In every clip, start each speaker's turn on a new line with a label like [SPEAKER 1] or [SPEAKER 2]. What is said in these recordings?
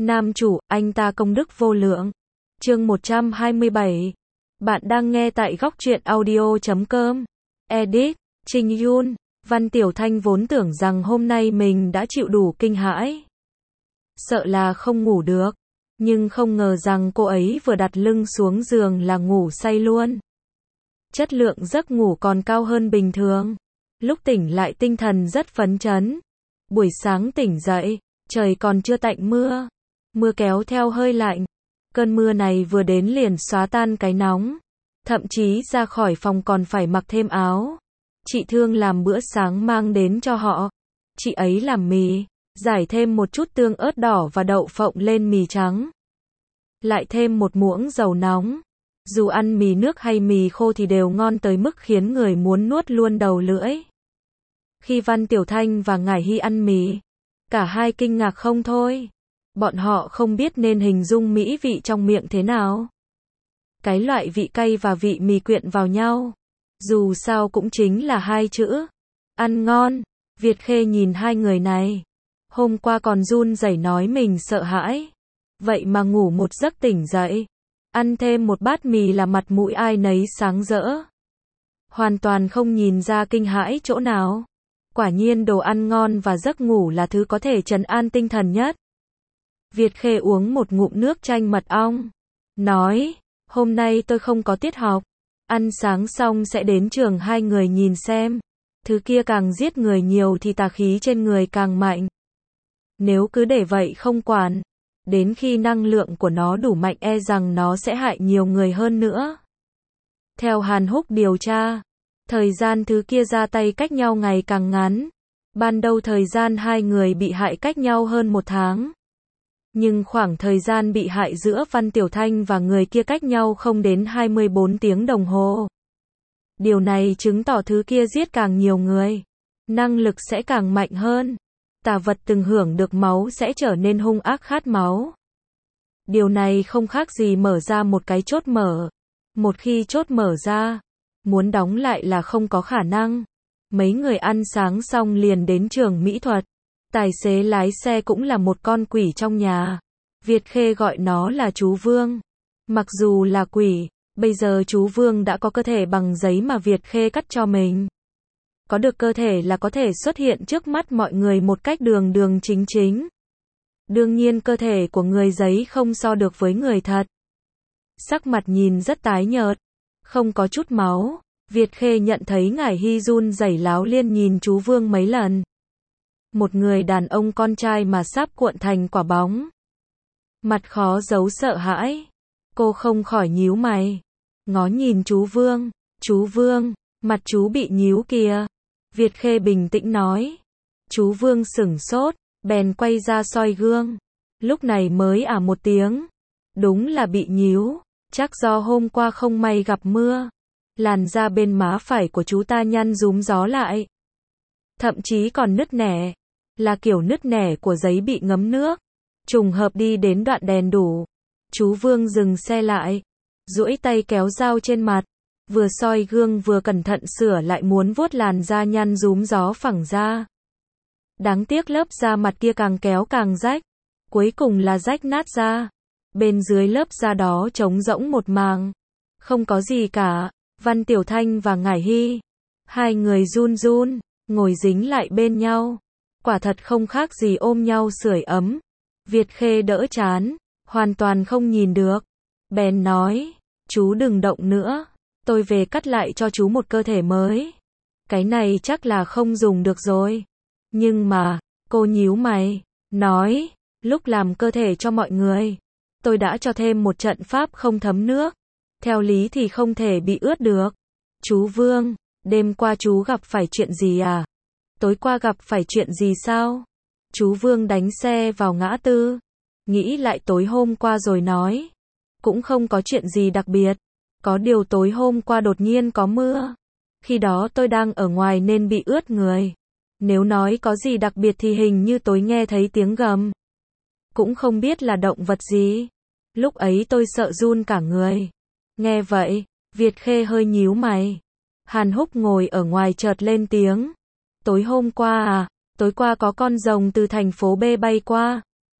[SPEAKER 1] Nam chủ, anh ta công đức vô lượng. Chương 127. Bạn đang nghe tại góc truyện audio.com. Edit, Trình Yun. Văn Tiểu Thanh vốn tưởng rằng hôm nay mình đã chịu đủ kinh hãi, sợ là không ngủ được, nhưng không ngờ rằng cô ấy vừa đặt lưng xuống giường là ngủ say luôn. Chất lượng giấc ngủ còn cao hơn bình thường. Lúc tỉnh lại tinh thần rất phấn chấn. Buổi sáng tỉnh dậy, trời còn chưa tạnh mưa. Mưa kéo theo hơi lạnh. Cơn mưa này vừa đến liền xóa tan cái nóng. Thậm chí ra khỏi phòng còn phải mặc thêm áo. Chị Thương làm bữa sáng mang đến cho họ. Chị ấy làm mì, rải thêm một chút tương ớt đỏ và đậu phộng lên mì trắng. Lại thêm một muỗng dầu nóng. Dù ăn mì nước hay mì khô thì đều ngon tới mức khiến người muốn nuốt luôn đầu lưỡi. Khi Văn Tiểu Thanh và Ngải Hy ăn mì, cả hai kinh ngạc không thôi. Bọn họ không biết nên hình dung mỹ vị trong miệng thế nào. Cái loại vị cay và vị mì quyện vào nhau. Dù sao cũng chính là hai chữ. Ăn ngon. Việt Khê nhìn hai người này. Hôm qua còn run rẩy nói mình sợ hãi. Vậy mà ngủ một giấc tỉnh dậy. Ăn thêm một bát mì là mặt mũi ai nấy sáng rỡ. Hoàn toàn không nhìn ra kinh hãi chỗ nào. Quả nhiên đồ ăn ngon và giấc ngủ là thứ có thể trấn an tinh thần nhất. Việt Khê uống một ngụm nước chanh mật ong. Nói, hôm nay tôi không có tiết học. Ăn sáng xong sẽ đến trường hai người nhìn xem. Thứ kia càng giết người nhiều thì tà khí trên người càng mạnh. Nếu cứ để vậy không quản, đến khi năng lượng của nó đủ mạnh e rằng nó sẽ hại nhiều người hơn nữa. Theo Hàn Húc điều tra, thời gian thứ kia ra tay cách nhau ngày càng ngắn. Ban đầu thời gian hai người bị hại cách nhau hơn 1 tháng. Nhưng khoảng thời gian bị hại giữa Văn Tiểu Thanh và người kia cách nhau không đến 24 tiếng đồng hồ. Điều này chứng tỏ thứ kia giết càng nhiều người, năng lực sẽ càng mạnh hơn. Tà vật từng hưởng được máu sẽ trở nên hung ác khát máu. Điều này không khác gì mở ra một cái chốt mở. Một khi chốt mở ra, muốn đóng lại là không có khả năng. Mấy người ăn sáng xong liền đến trường mỹ thuật. Tài xế lái xe cũng là một con quỷ trong nhà. Việt Khê gọi nó là chú Vương. Mặc dù là quỷ, bây giờ chú Vương đã có cơ thể bằng giấy mà Việt Khê cắt cho mình. Có được cơ thể là có thể xuất hiện trước mắt mọi người một cách đường đường chính chính. Đương nhiên cơ thể của người giấy không so được với người thật. Sắc mặt nhìn rất tái nhợt, không có chút máu. Việt Khê nhận thấy Ngải Hy run rẩy láo liên nhìn chú Vương mấy lần. Một người đàn ông con trai mà sắp cuộn thành quả bóng. Mặt khó giấu sợ hãi. Cô không khỏi nhíu mày. Ngó nhìn chú Vương. Chú Vương, mặt chú bị nhíu kìa. Việt Khê bình tĩnh nói. Chú Vương sửng sốt, bèn quay ra soi gương. Lúc này mới một tiếng. Đúng là bị nhíu. Chắc do hôm qua không may gặp mưa. Làn da bên má phải của chú ta nhăn rúm gió lại. Thậm chí còn nứt nẻ. Là kiểu nứt nẻ của giấy bị ngấm nước. Trùng hợp đi đến đoạn đèn đủ. Chú Vương dừng xe lại. Duỗi tay kéo dao trên mặt. Vừa soi gương vừa cẩn thận sửa lại muốn vuốt làn da nhăn rúm gió phẳng ra. Đáng tiếc lớp da mặt kia càng kéo càng rách. Cuối cùng là rách nát ra. Bên dưới lớp da đó trống rỗng một màng. Không có gì cả. Văn Tiểu Thanh và Ngải Hy. Hai người run run, ngồi dính lại bên nhau. Quả thật không khác gì ôm nhau sưởi ấm. Việt Khê đỡ chán, hoàn toàn không nhìn được. Bèn nói, chú đừng động nữa. Tôi về cắt lại cho chú một cơ thể mới. Cái này chắc là không dùng được rồi. Nhưng mà, cô nhíu mày, nói, lúc làm cơ thể cho mọi người, tôi đã cho thêm một trận pháp không thấm nước. Theo lý thì không thể bị ướt được. Chú Vương, đêm qua chú gặp phải chuyện gì à? Tối qua gặp phải chuyện gì sao? Chú Vương đánh xe vào ngã tư. Nghĩ lại tối hôm qua rồi nói. Cũng không có chuyện gì đặc biệt. Có điều tối hôm qua đột nhiên có mưa. Khi đó tôi đang ở ngoài nên bị ướt người. Nếu nói có gì đặc biệt thì hình như tối nghe thấy tiếng gầm. Cũng không biết là động vật gì. Lúc ấy tôi sợ run cả người. Nghe vậy, Việt Khê hơi nhíu mày. Hàn Húc ngồi ở ngoài chợt lên tiếng. Tối hôm qua tối qua có con rồng từ thành phố B bay qua.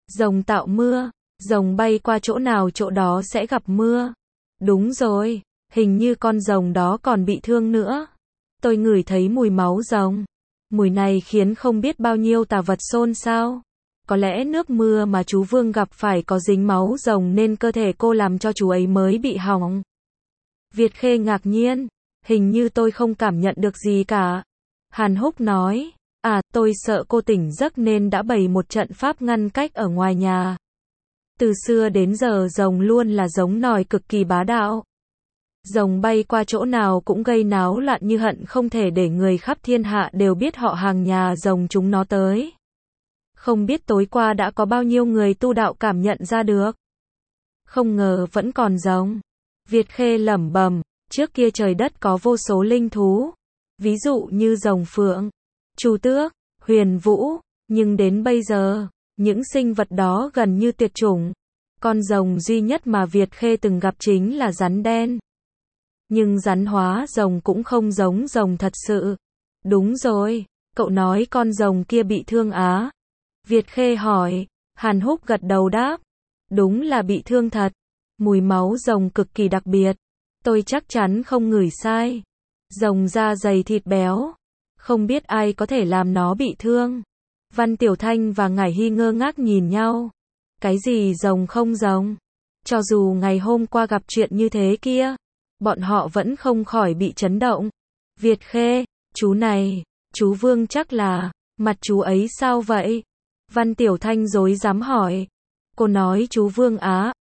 [SPEAKER 1] Rồng tạo mưa, rồng bay qua chỗ nào chỗ đó sẽ gặp mưa. Đúng rồi, hình như con rồng đó còn bị thương nữa. Tôi ngửi thấy mùi máu rồng. Mùi này khiến không biết bao nhiêu tà vật xôn xao. Có lẽ nước mưa mà chú Vương gặp phải có dính máu rồng nên cơ thể cô làm cho chú ấy mới bị hỏng. Việt Khê ngạc nhiên, hình như tôi không cảm nhận được gì cả. Hàn Húc nói, tôi sợ cô tỉnh giấc nên đã bày một trận pháp ngăn cách ở ngoài nhà. Từ xưa đến giờ rồng luôn là giống nòi cực kỳ bá đạo. Rồng bay qua chỗ nào cũng gây náo loạn như hận không thể để người khắp thiên hạ đều biết họ hàng nhà rồng chúng nó tới. Không biết tối qua đã có bao nhiêu người tu đạo cảm nhận ra được. Không ngờ vẫn còn rồng. Việt Khê lẩm bẩm, trước kia trời đất có vô số linh thú. Ví dụ như rồng phượng, chu tước, huyền vũ. Nhưng đến bây giờ, những sinh vật đó gần như tuyệt chủng. Con rồng duy nhất mà Việt Khê từng gặp chính là rắn đen. Nhưng rắn hóa rồng cũng không giống rồng thật sự. Đúng rồi, cậu nói con rồng kia bị thương á? Việt Khê hỏi. Hàn Húc gật đầu đáp. Đúng là bị thương thật. Mùi máu rồng cực kỳ đặc biệt. Tôi chắc chắn không ngửi sai. Rồng da dày thịt béo. Không biết ai có thể làm nó bị thương. Văn Tiểu Thanh và Ngải Hy ngơ ngác nhìn nhau. Cái gì rồng không rồng? Cho dù ngày hôm qua gặp chuyện như thế kia, bọn họ vẫn không khỏi bị chấn động. Việt Khê, chú này, chú Vương chắc là, mặt chú ấy sao vậy? Văn Tiểu Thanh rối rắm hỏi. Cô nói chú Vương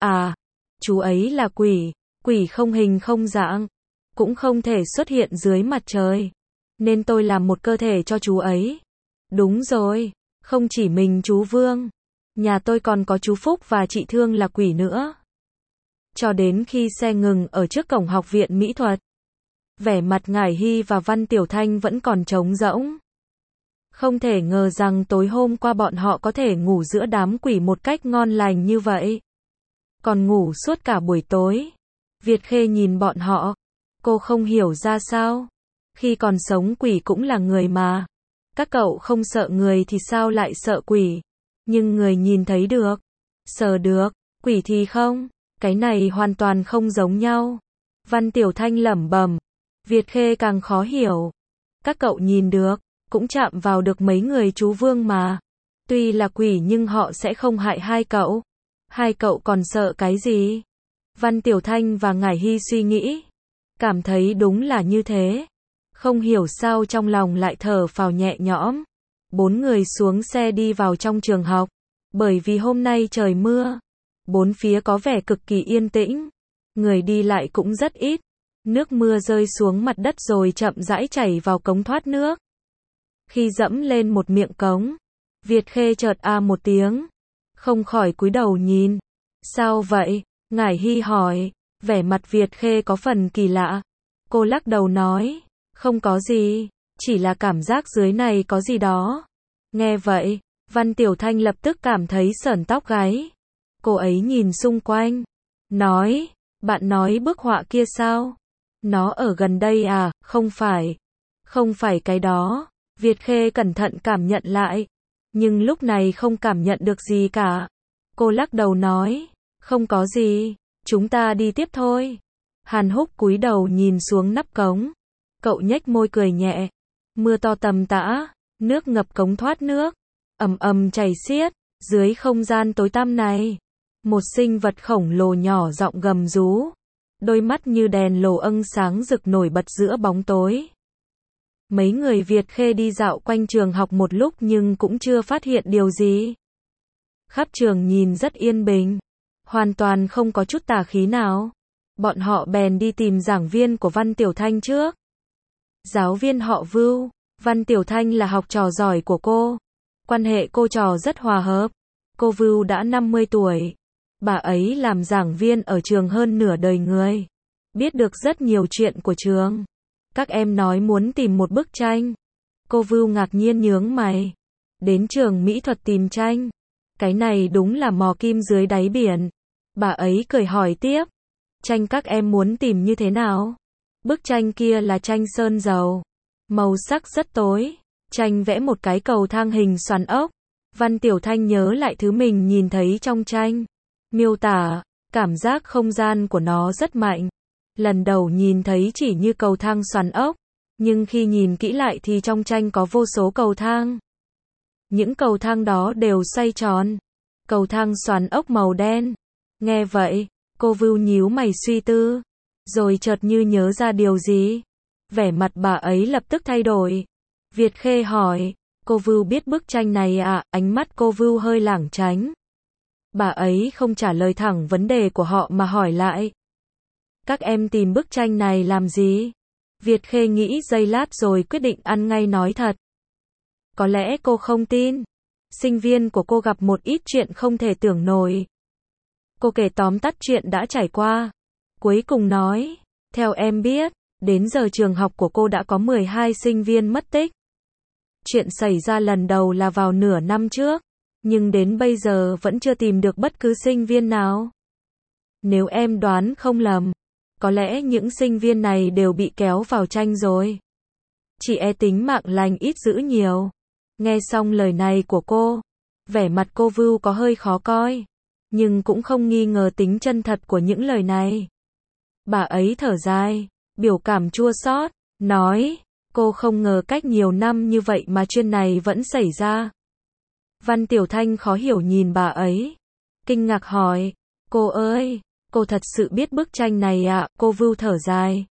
[SPEAKER 1] chú ấy là quỷ, quỷ không hình không dạng, cũng không thể xuất hiện dưới mặt trời. Nên tôi làm một cơ thể cho chú ấy. Đúng rồi, không chỉ mình chú Vương. Nhà tôi còn có chú Phúc và chị Thương là quỷ nữa. Cho đến khi xe ngừng ở trước cổng học viện mỹ thuật, vẻ mặt Ngải Hy và Văn Tiểu Thanh vẫn còn trống rỗng. Không thể ngờ rằng tối hôm qua bọn họ có thể ngủ giữa đám quỷ một cách ngon lành như vậy. Còn ngủ suốt cả buổi tối. Việt Khê nhìn bọn họ. Cô không hiểu ra sao. Khi còn sống quỷ cũng là người mà. Các cậu không sợ người thì sao lại sợ quỷ. Nhưng người nhìn thấy được, sờ được, quỷ thì không. Cái này hoàn toàn không giống nhau. Văn Tiểu Thanh lẩm bẩm. Việt Khê càng khó hiểu. Các cậu nhìn được, cũng chạm vào được mấy người chú Vương mà. Tuy là quỷ nhưng họ sẽ không hại hai cậu. Hai cậu còn sợ cái gì? Văn Tiểu Thanh và Ngải Hy suy nghĩ. Cảm thấy đúng là như thế. Không hiểu sao trong lòng lại thở phào nhẹ nhõm. Bốn người xuống xe đi vào trong trường học. Bởi vì hôm nay trời mưa. Bốn phía có vẻ cực kỳ yên tĩnh. Người đi lại cũng rất ít. Nước mưa rơi xuống mặt đất rồi chậm rãi chảy vào cống thoát nước. Khi dẫm lên một miệng cống, Việt Khê chợt một tiếng. Không khỏi cúi đầu nhìn. Sao vậy? Ngải Hy hỏi. Vẻ mặt Việt Khê có phần kỳ lạ. Cô lắc đầu nói. Không có gì. Chỉ là cảm giác dưới này có gì đó. Nghe vậy, Văn Tiểu Thanh lập tức cảm thấy sởn tóc gáy. Cô ấy nhìn xung quanh. Nói. Bạn nói bức họa kia sao? Nó ở gần đây à? Không phải. Không phải cái đó. Việt Khê cẩn thận cảm nhận lại. Nhưng lúc này không cảm nhận được gì cả. Cô lắc đầu nói. Không có gì. Chúng ta đi tiếp thôi. Hàn Húc cúi đầu nhìn xuống nắp cống. Cậu nhếch môi cười nhẹ. Mưa to tầm tã. Nước ngập cống thoát nước. Ầm ầm chảy xiết. Dưới không gian tối tăm này. Một sinh vật khổng lồ nhỏ giọng gầm rú. Đôi mắt như đèn lồ âng sáng rực nổi bật giữa bóng tối. Mấy người Việt Khê đi dạo quanh trường học một lúc nhưng cũng chưa phát hiện điều gì. Khắp trường nhìn rất yên bình. Hoàn toàn không có chút tà khí nào. Bọn họ bèn đi tìm giảng viên của Văn Tiểu Thanh trước. Giáo viên họ Vưu. Văn Tiểu Thanh là học trò giỏi của cô. Quan hệ cô trò rất hòa hợp. Cô Vưu đã 50 tuổi. Bà ấy làm giảng viên ở trường hơn nửa đời người. Biết được rất nhiều chuyện của trường. Các em nói muốn tìm một bức tranh. Cô Vưu ngạc nhiên nhướng mày. Đến trường mỹ thuật tìm tranh. Cái này đúng là mò kim dưới đáy biển. Bà ấy cười hỏi tiếp. Tranh các em muốn tìm như thế nào? Bức tranh kia là tranh sơn dầu. Màu sắc rất tối. Tranh vẽ một cái cầu thang hình xoắn ốc. Văn Tiểu Thanh nhớ lại thứ mình nhìn thấy trong tranh. Miêu tả, cảm giác không gian của nó rất mạnh. Lần đầu nhìn thấy chỉ như cầu thang xoắn ốc, nhưng khi nhìn kỹ lại thì trong tranh có vô số cầu thang. Những cầu thang đó đều xoay tròn. Cầu thang xoắn ốc màu đen. Nghe vậy, cô Vưu nhíu mày suy tư, rồi chợt như nhớ ra điều gì. Vẻ mặt bà ấy lập tức thay đổi. Việt Khê hỏi, cô Vưu biết bức tranh này à? Ánh mắt cô Vưu hơi lảng tránh. Bà ấy không trả lời thẳng vấn đề của họ mà hỏi lại. Các em tìm bức tranh này làm gì? Việt Khê nghĩ giây lát rồi quyết định ăn ngay nói thật. Có lẽ cô không tin. Sinh viên của cô gặp một ít chuyện không thể tưởng nổi. Cô kể tóm tắt chuyện đã trải qua. Cuối cùng nói, theo em biết, đến giờ trường học của cô đã có 12 sinh viên mất tích. Chuyện xảy ra lần đầu là vào nửa năm trước, nhưng đến bây giờ vẫn chưa tìm được bất cứ sinh viên nào. Nếu em đoán không lầm, có lẽ những sinh viên này đều bị kéo vào tranh rồi. Chị e tính mạng lành ít dữ nhiều. Nghe xong lời này của cô, vẻ mặt cô Vưu có hơi khó coi, nhưng cũng không nghi ngờ tính chân thật của những lời này. Bà ấy thở dài, biểu cảm chua xót, nói, cô không ngờ cách nhiều năm như vậy mà chuyện này vẫn xảy ra. Văn Tiểu Thanh khó hiểu nhìn bà ấy, kinh ngạc hỏi, cô ơi, cô thật sự biết bức tranh này ạ? Cô Vưu thở dài.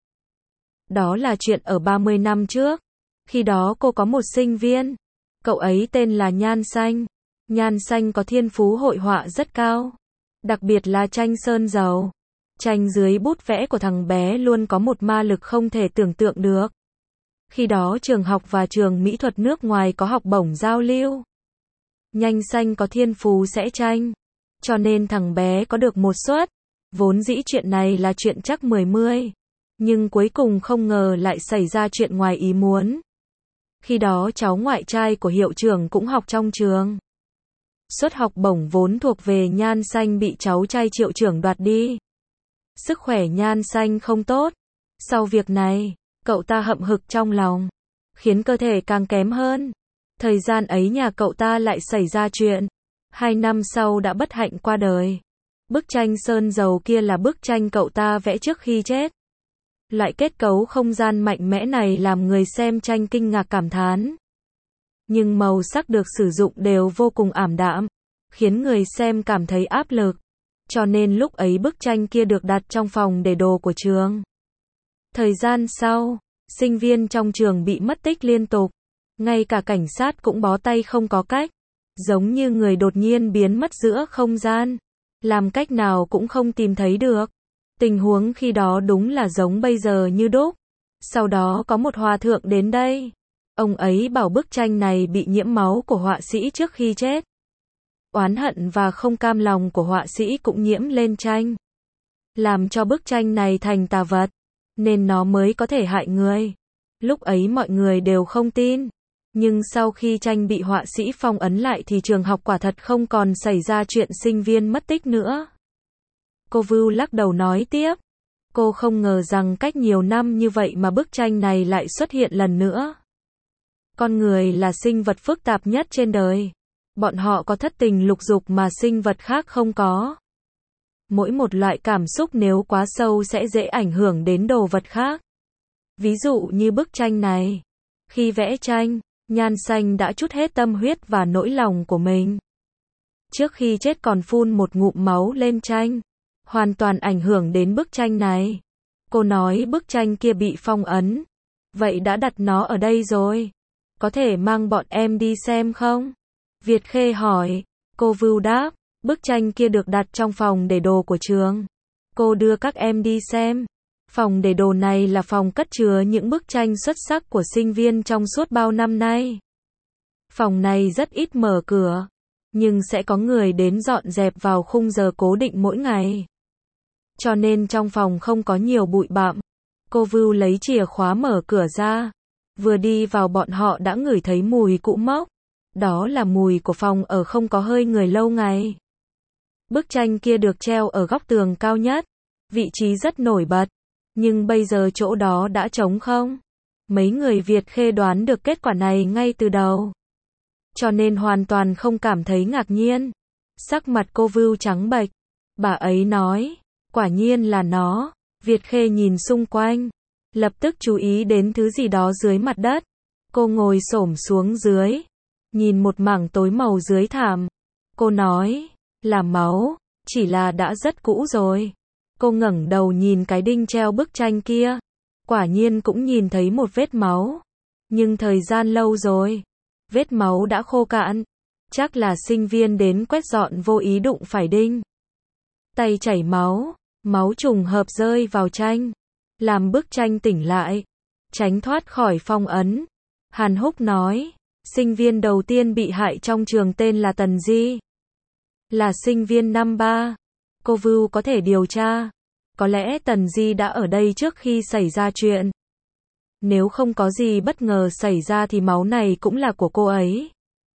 [SPEAKER 1] Đó là chuyện ở 30 năm trước. Khi đó cô có một sinh viên. Cậu ấy tên là Nhan Xanh. Nhan Xanh có thiên phú hội họa rất cao. Đặc biệt là tranh sơn dầu. Tranh dưới bút vẽ của thằng bé luôn có một ma lực không thể tưởng tượng được. Khi đó trường học và trường mỹ thuật nước ngoài có học bổng giao lưu. Nhan Xanh có thiên phú sẽ tranh. Cho nên thằng bé có được một suất. Vốn dĩ chuyện này là chuyện chắc 10-10. Nhưng cuối cùng không ngờ lại xảy ra chuyện ngoài ý muốn. Khi đó cháu ngoại trai của hiệu trưởng cũng học trong trường. Suất học bổng vốn thuộc về Nhan Xanh bị cháu trai hiệu trưởng đoạt đi. Sức khỏe Nhan Xanh không tốt. Sau việc này, cậu ta hậm hực trong lòng, khiến cơ thể càng kém hơn. Thời gian ấy nhà cậu ta lại xảy ra chuyện. 2 năm sau đã bất hạnh qua đời. Bức tranh sơn dầu kia là bức tranh cậu ta vẽ trước khi chết. Loại kết cấu không gian mạnh mẽ này làm người xem tranh kinh ngạc cảm thán. Nhưng màu sắc được sử dụng đều vô cùng ảm đạm, khiến người xem cảm thấy áp lực. Cho nên lúc ấy bức tranh kia được đặt trong phòng để đồ của trường. Thời gian sau, sinh viên trong trường bị mất tích liên tục. Ngay cả cảnh sát cũng bó tay không có cách. Giống như người đột nhiên biến mất giữa không gian. Làm cách nào cũng không tìm thấy được. Tình huống khi đó đúng là giống bây giờ như đúc. Sau đó có một hòa thượng đến đây. Ông ấy bảo bức tranh này bị nhiễm máu của họa sĩ trước khi chết. Oán hận và không cam lòng của họa sĩ cũng nhiễm lên tranh. Làm cho bức tranh này thành tà vật. Nên nó mới có thể hại người. Lúc ấy mọi người đều không tin. Nhưng sau khi tranh bị họa sĩ phong ấn lại thì trường học quả thật không còn xảy ra chuyện sinh viên mất tích nữa. Cô Vưu lắc đầu nói tiếp. Cô không ngờ rằng cách nhiều năm như vậy mà bức tranh này lại xuất hiện lần nữa. Con người là sinh vật phức tạp nhất trên đời. Bọn họ có thất tình lục dục mà sinh vật khác không có. Mỗi một loại cảm xúc nếu quá sâu sẽ dễ ảnh hưởng đến đồ vật khác. Ví dụ như bức tranh này. Khi vẽ tranh, Nhan Xanh đã trút hết tâm huyết và nỗi lòng của mình. Trước khi chết còn phun một ngụm máu lên tranh. Hoàn toàn ảnh hưởng đến bức tranh này. Cô nói bức tranh kia bị phong ấn. Vậy đã đặt nó ở đây rồi. Có thể mang bọn em đi xem không? Việt Khê hỏi. Cô Vưu đáp. Bức tranh kia được đặt trong phòng để đồ của trường. Cô đưa các em đi xem. Phòng để đồ này là phòng cất chứa những bức tranh xuất sắc của sinh viên trong suốt bao năm nay. Phòng này rất ít mở cửa. Nhưng sẽ có người đến dọn dẹp vào khung giờ cố định mỗi ngày. Cho nên trong phòng không có nhiều bụi bặm. Cô Vưu lấy chìa khóa mở cửa ra. Vừa đi vào bọn họ đã ngửi thấy mùi cũ mốc. Đó là mùi của phòng ở không có hơi người lâu ngày. Bức tranh kia được treo ở góc tường cao nhất. Vị trí rất nổi bật. Nhưng bây giờ chỗ đó đã trống không. Mấy người Việt Khê đoán được kết quả này ngay từ đầu. cho nên hoàn toàn không cảm thấy ngạc nhiên. Sắc mặt cô Vưu trắng bệch. Bà ấy nói, quả nhiên là nó. Việt Khê nhìn xung quanh, lập tức chú ý đến thứ gì đó dưới mặt đất. Cô ngồi xổm xuống dưới, nhìn một mảng tối màu dưới thảm. Cô nói, là máu, chỉ là đã rất cũ rồi. Cô ngẩng đầu nhìn cái đinh treo bức tranh kia. Quả nhiên cũng nhìn thấy một vết máu. Nhưng thời gian lâu rồi, vết máu đã khô cạn. Chắc là sinh viên đến quét dọn vô ý đụng phải đinh. Tay chảy máu, máu trùng hợp rơi vào tranh, làm bức tranh tỉnh lại, tránh thoát khỏi phong ấn. Hàn Húc nói, sinh viên đầu tiên bị hại trong trường tên là Tần Di. Là sinh viên năm 3. Cô Vưu có thể điều tra. Có lẽ Tần Di đã ở đây trước khi xảy ra chuyện. Nếu không có gì bất ngờ xảy ra thì máu này cũng là của cô ấy.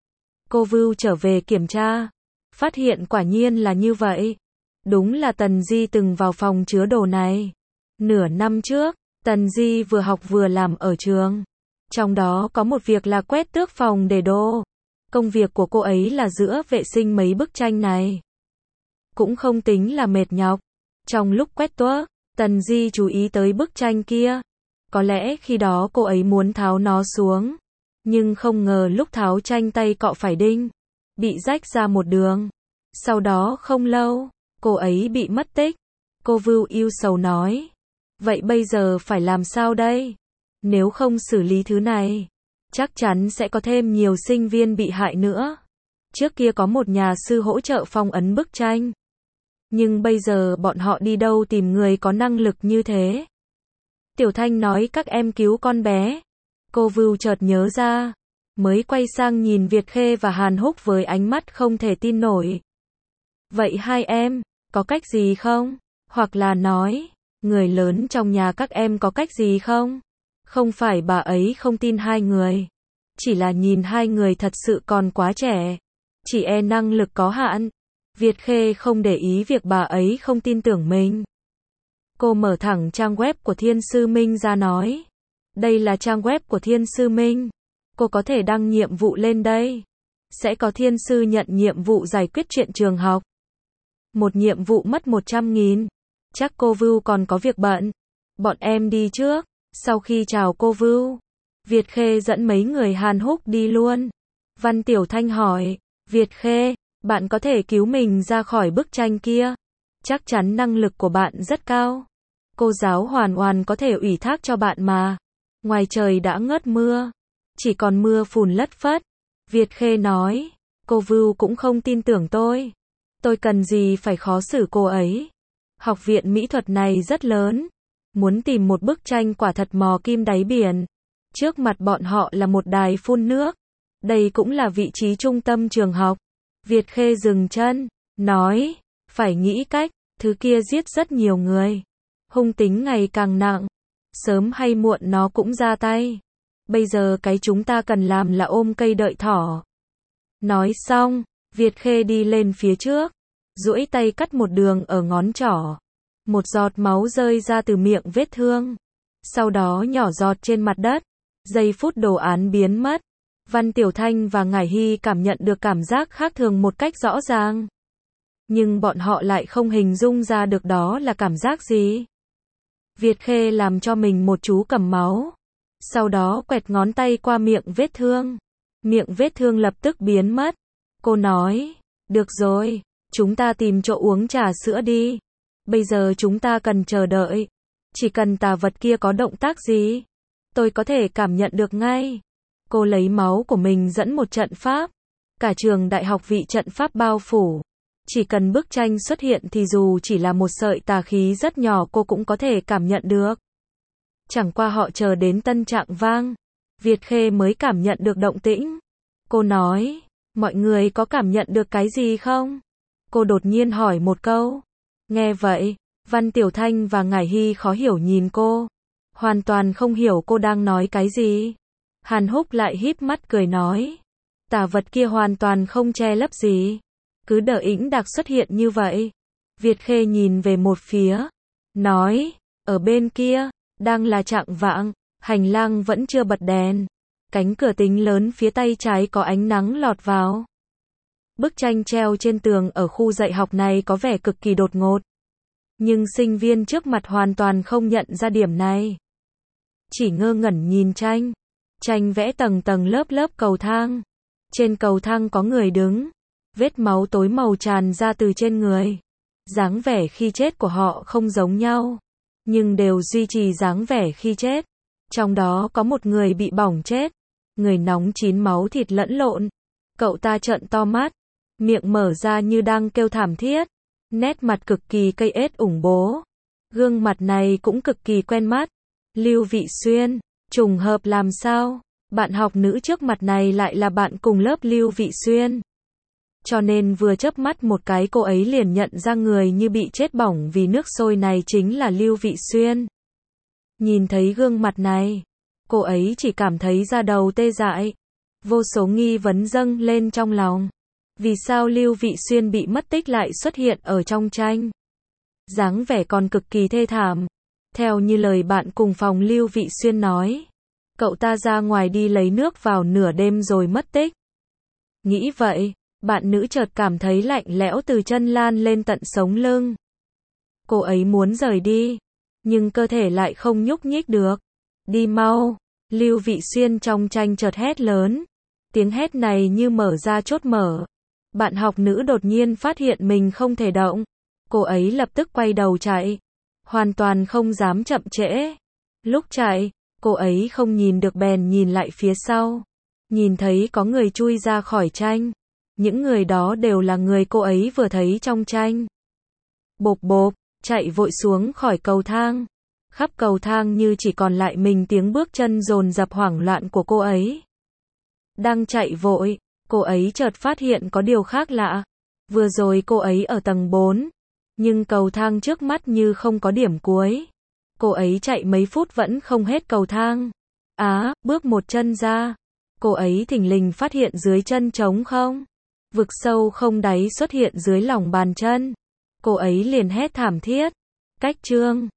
[SPEAKER 1] Cô Vưu trở về kiểm tra, phát hiện quả nhiên là như vậy. Đúng là Tần Di từng vào phòng chứa đồ này. Nửa năm trước, Tần Di vừa học vừa làm ở trường. Trong đó có một việc là quét tước phòng để đồ. Công việc của cô ấy là giữ vệ sinh mấy bức tranh này. Cũng không tính là mệt nhọc. Trong lúc quét tước, Tần Di chú ý tới bức tranh kia. Có lẽ khi đó cô ấy muốn tháo nó xuống. Nhưng không ngờ lúc tháo tranh tay cọ phải đinh. Bị rách ra một đường. Sau đó không lâu, cô ấy bị mất tích. Cô Vưu ưu sầu nói. Vậy bây giờ phải làm sao đây? Nếu không xử lý thứ này, chắc chắn sẽ có thêm nhiều sinh viên bị hại nữa. Trước kia có một nhà sư hỗ trợ phong ấn bức tranh. Nhưng bây giờ bọn họ đi đâu tìm người có năng lực như thế? Tiểu Thanh nói các em cứu con bé. Cô Vưu chợt nhớ ra, mới quay sang nhìn Việt Khê và Hàn Húc với ánh mắt không thể tin nổi. Vậy hai em, có cách gì không? Hoặc là nói, người lớn trong nhà các em có cách gì không? Không phải bà ấy không tin hai người. Chỉ là nhìn hai người thật sự còn quá trẻ. Chỉ e năng lực có hạn. Việt Khê không để ý việc bà ấy không tin tưởng mình. Cô mở thẳng trang web của Thiên Sư Minh ra nói. Đây là trang web của Thiên Sư Minh. Cô có thể đăng nhiệm vụ lên đây. Sẽ có thiên sư nhận nhiệm vụ giải quyết chuyện trường học. Một nhiệm vụ mất 100.000. Chắc cô Vưu còn có việc bận. Bọn em đi trước. Sau khi chào cô Vưu, Việt Khê dẫn mấy người Hàn Húc đi luôn. Văn Tiểu Thanh hỏi, Việt Khê, bạn có thể cứu mình ra khỏi bức tranh kia. Chắc chắn năng lực của bạn rất cao. Cô giáo hoàn hoàn có thể ủy thác cho bạn mà. Ngoài trời đã ngớt mưa. Chỉ còn mưa phùn lất phất. Việt Khê nói, cô Vưu cũng không tin tưởng tôi. Tôi cần gì phải khó xử cô ấy. Học viện mỹ thuật này rất lớn. Muốn tìm một bức tranh quả thật mò kim đáy biển. Trước mặt bọn họ là một đài phun nước. Đây cũng là vị trí trung tâm trường học. Việt Khê dừng chân, nói, phải nghĩ cách, thứ kia giết rất nhiều người. Hung tính ngày càng nặng. Sớm hay muộn nó cũng ra tay. Bây giờ cái chúng ta cần làm là ôm cây đợi thỏ. Nói xong, Việt Khê đi lên phía trước, duỗi tay cắt một đường ở ngón trỏ. Một giọt máu rơi ra từ miệng vết thương. Sau đó nhỏ giọt trên mặt đất. Giây phút đồ án biến mất. Văn Tiểu Thanh và Ngải Hy cảm nhận được cảm giác khác thường một cách rõ ràng. Nhưng bọn họ lại không hình dung ra được đó là cảm giác gì. Việt Khê làm cho mình một chú cầm máu. Sau đó quẹt ngón tay qua miệng vết thương. Miệng vết thương lập tức biến mất. Cô nói, được rồi, chúng ta tìm chỗ uống trà sữa đi. Bây giờ chúng ta cần chờ đợi. Chỉ cần tà vật kia có động tác gì, tôi có thể cảm nhận được ngay. Cô lấy máu của mình dẫn một trận pháp. Cả trường đại học vị trận pháp bao phủ. Chỉ cần bức tranh xuất hiện thì dù chỉ là một sợi tà khí rất nhỏ cô cũng có thể cảm nhận được. Chẳng qua họ chờ đến tân trạng vang. Việt Khê mới cảm nhận được động tĩnh. Cô nói, mọi người có cảm nhận được cái gì không? Cô đột nhiên hỏi một câu. Nghe vậy, Văn Tiểu Thanh và Ngải Hy khó hiểu nhìn cô. Hoàn toàn không hiểu cô đang nói cái gì. Hàn Húc lại híp mắt cười nói. Tà vật kia hoàn toàn không che lấp gì. Cứ đợi ĩnh đạc xuất hiện như vậy. Việt Khê nhìn về một phía. Nói, ở bên kia, đang là chạng vạng, hành lang vẫn chưa bật đèn. Cánh cửa tính lớn phía tay trái có ánh nắng lọt vào. Bức tranh treo trên tường ở khu dạy học này có vẻ cực kỳ đột ngột. Nhưng sinh viên trước mặt hoàn toàn không nhận ra điểm này. Chỉ ngơ ngẩn nhìn tranh. Tranh vẽ tầng tầng lớp lớp cầu thang. Trên cầu thang có người đứng. Vết máu tối màu tràn ra từ trên người. Dáng vẻ khi chết của họ không giống nhau. Nhưng đều duy trì dáng vẻ khi chết. Trong đó có một người bị bỏng chết. Người nóng chín máu thịt lẫn lộn. Cậu ta trợn to mắt. Miệng mở ra như đang kêu thảm thiết. Nét mặt cực kỳ cây ết ủng bố. Gương mặt này cũng cực kỳ quen mắt. Lưu Vị Xuyên. Trùng hợp làm sao? Bạn học nữ trước mặt này lại là bạn cùng lớp Lưu Vị Xuyên. Cho nên vừa chớp mắt một cái cô ấy liền nhận ra người như bị chết bỏng vì nước sôi này chính là Lưu Vị Xuyên. Nhìn thấy gương mặt này, cô ấy chỉ cảm thấy da đầu tê dại. Vô số nghi vấn dâng lên trong lòng. Vì sao Lưu Vị Xuyên bị mất tích lại xuất hiện ở trong tranh? Dáng vẻ còn cực kỳ thê thảm. Theo như lời bạn cùng phòng Lưu Vị Xuyên nói, cậu ta ra ngoài đi lấy nước vào nửa đêm rồi mất tích. Nghĩ vậy, bạn nữ chợt cảm thấy lạnh lẽo từ chân lan lên tận sống lưng. Cô ấy muốn rời đi, nhưng cơ thể lại không nhúc nhích được. Đi mau, Lưu Vị Xuyên trong tranh chợt hét lớn. Tiếng hét này như mở ra chốt mở. Bạn học nữ đột nhiên phát hiện mình không thể động. Cô ấy lập tức quay đầu chạy. Hoàn toàn không dám chậm trễ. Lúc chạy, cô ấy không nhìn được bèn nhìn lại phía sau. Nhìn thấy có người chui ra khỏi tranh. Những người đó đều là người cô ấy vừa thấy trong tranh. Bộp bộp, chạy vội xuống khỏi cầu thang. Khắp cầu thang như chỉ còn lại mình tiếng bước chân dồn dập hoảng loạn của cô ấy. Đang chạy vội, cô ấy chợt phát hiện có điều khác lạ. Vừa rồi cô ấy ở tầng 4, nhưng cầu thang trước mắt như không có điểm cuối. Cô ấy chạy mấy phút vẫn không hết cầu thang. Bước một chân ra. Cô ấy thình lình phát hiện dưới chân trống không. Vực sâu không đáy xuất hiện dưới lòng bàn chân. Cô ấy liền hét thảm thiết. Cách chương